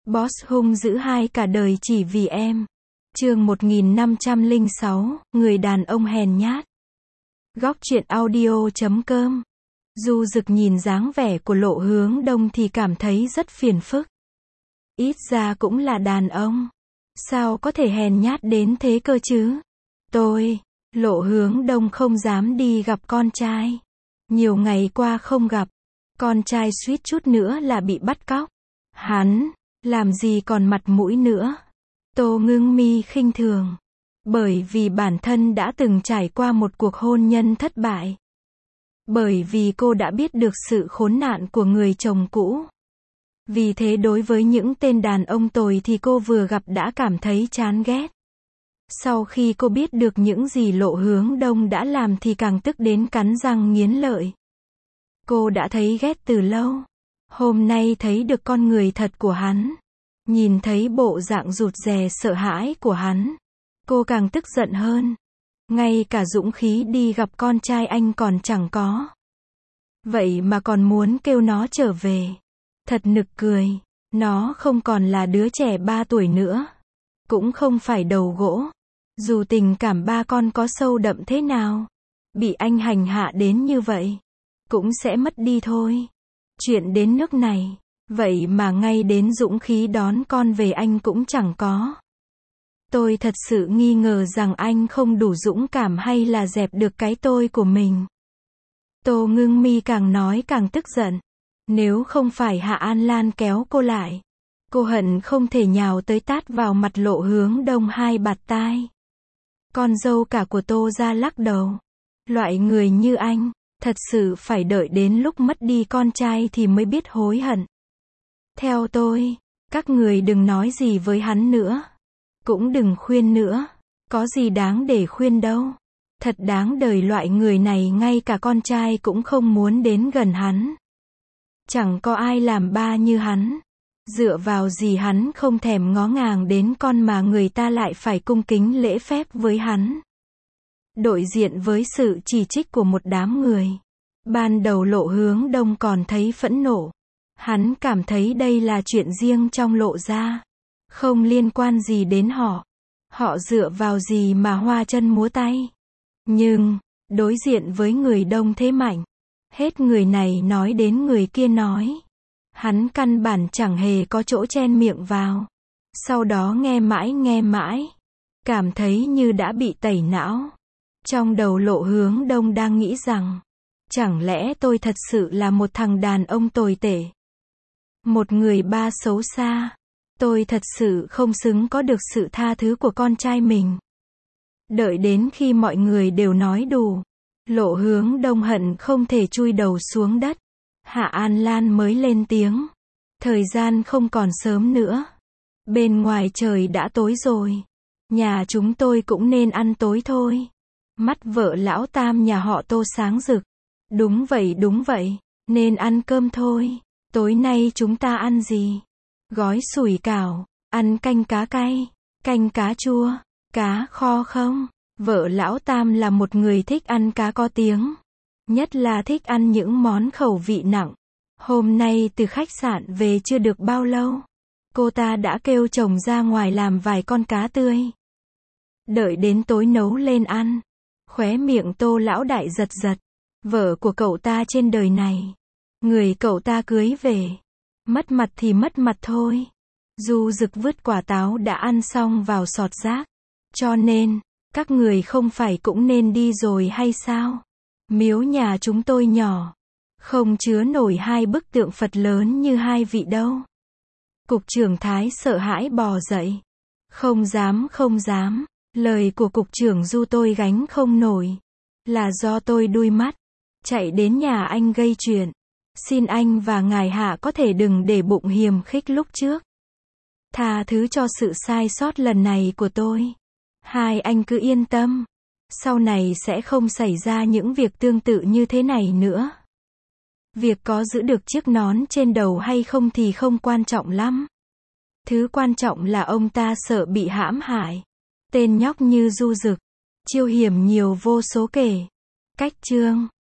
Boss hung dữ hai cả đời chỉ vì em. Chương 1506, người đàn ông hèn nhát. Góc truyện audio.com. Du Dực nhìn dáng vẻ của Lộ Hướng Đông thì cảm thấy rất phiền phức. Ít ra cũng là đàn ông. Sao có thể hèn nhát đến thế cơ chứ? Lộ Hướng Đông không dám đi gặp con trai. Nhiều ngày qua không gặp. Con trai suýt chút nữa là bị bắt cóc. Hắn, làm gì còn mặt mũi nữa. Tô Ngưng Mi khinh thường. Bởi vì bản thân đã từng trải qua một cuộc hôn nhân thất bại. Bởi vì cô đã biết được sự khốn nạn của người chồng cũ. Vì thế đối với những tên đàn ông tồi thì cô vừa gặp đã cảm thấy chán ghét. Sau khi cô biết được những gì Lộ Hướng Đông đã làm thì càng tức đến cắn răng nghiến lợi. Cô đã thấy ghét từ lâu. Hôm nay thấy được con người thật của hắn. Nhìn thấy bộ dạng rụt rè sợ hãi của hắn. Cô càng tức giận hơn. Ngay cả dũng khí đi gặp con trai anh còn chẳng có. Vậy mà còn muốn kêu nó trở về. Thật nực cười. Nó không còn là đứa trẻ 3 tuổi nữa. Cũng không phải đầu gỗ. Dù tình cảm ba con có sâu đậm thế nào. Bị anh hành hạ đến như vậy. Cũng sẽ mất đi thôi. Chuyện đến nước này. Vậy mà ngay đến dũng khí đón con về anh cũng chẳng có. Tôi thật sự nghi ngờ rằng anh không đủ dũng cảm hay là dẹp được cái tôi của mình. Tô Ngưng Mi càng nói càng tức giận. Nếu không phải Hạ An Lan kéo cô lại. Cô hận không thể nhào tới tát vào mặt Lộ Hướng Đông 2 bạt tai. Con dâu cả của Tô gia lắc đầu. Loại người như anh, thật sự phải đợi đến lúc mất đi con trai thì mới biết hối hận. Theo tôi, các người đừng nói gì với hắn nữa. Cũng đừng khuyên nữa. Có gì đáng để khuyên đâu. Thật đáng đời loại người này ngay cả con trai cũng không muốn đến gần hắn. Chẳng có ai làm ba như hắn. Dựa vào gì hắn không thèm ngó ngàng đến con mà người ta lại phải cung kính lễ phép với hắn. Đối diện với sự chỉ trích của một đám người. Ban đầu Lộ Hướng Đông còn thấy phẫn nộ. Hắn cảm thấy đây là chuyện riêng trong Lộ gia. Không liên quan gì đến họ. Họ dựa vào gì mà hoa chân múa tay. Nhưng, đối diện với người đông thế mạnh. Hết người này nói đến người kia nói. Hắn căn bản chẳng hề có chỗ chen miệng vào. Sau đó nghe mãi. Cảm thấy như đã bị tẩy não. Trong đầu Lộ Hướng Đông đang nghĩ rằng. Chẳng lẽ tôi thật sự là một thằng đàn ông tồi tệ. Một người ba xấu xa. Tôi thật sự không xứng có được sự tha thứ của con trai mình. Đợi đến khi mọi người đều nói đủ. Lộ Hướng Đông hận không thể chui đầu xuống đất. Hạ An Lan mới lên tiếng. Thời gian không còn sớm nữa. Bên ngoài trời đã tối rồi. Nhà chúng tôi cũng nên ăn tối thôi. Mắt vợ lão Tam nhà họ Tô sáng rực. Đúng vậy. Nên ăn cơm thôi. Tối nay chúng ta ăn gì? Gói sủi cảo, ăn canh cá cay, canh cá chua, cá kho không? Vợ lão Tam là một người thích ăn cá có tiếng. Nhất là thích ăn những món khẩu vị nặng. Hôm nay từ khách sạn về chưa được bao lâu. Cô ta đã kêu chồng ra ngoài làm vài con cá tươi. Đợi đến tối nấu lên ăn. Khóe miệng Tô lão đại giật. Vợ của cậu ta trên đời này. Người cậu ta cưới về. Mất mặt thì mất mặt thôi. Du Dực vứt quả táo đã ăn xong vào sọt rác. Cho nên, các người không phải cũng nên đi rồi hay sao? Miếu nhà chúng tôi nhỏ. Không chứa nổi 2 bức tượng Phật lớn như 2 vị đâu. Cục trưởng Thái sợ hãi bò dậy. Không dám. Lời của cục trưởng Du tôi gánh không nổi. Là do tôi đuôi mắt. Chạy đến nhà anh gây chuyện. Xin anh và ngài Hạ có thể đừng để bụng hiềm khích lúc trước. Tha thứ cho sự sai sót lần này của tôi. Hai anh cứ yên tâm. Sau này sẽ không xảy ra những việc tương tự như thế này nữa. Việc có giữ được chiếc nón trên đầu hay không thì không quan trọng lắm. Thứ quan trọng là ông ta sợ bị hãm hại. Tên nhóc như Du Dực. Chiêu hiểm nhiều vô số kể. Cách chương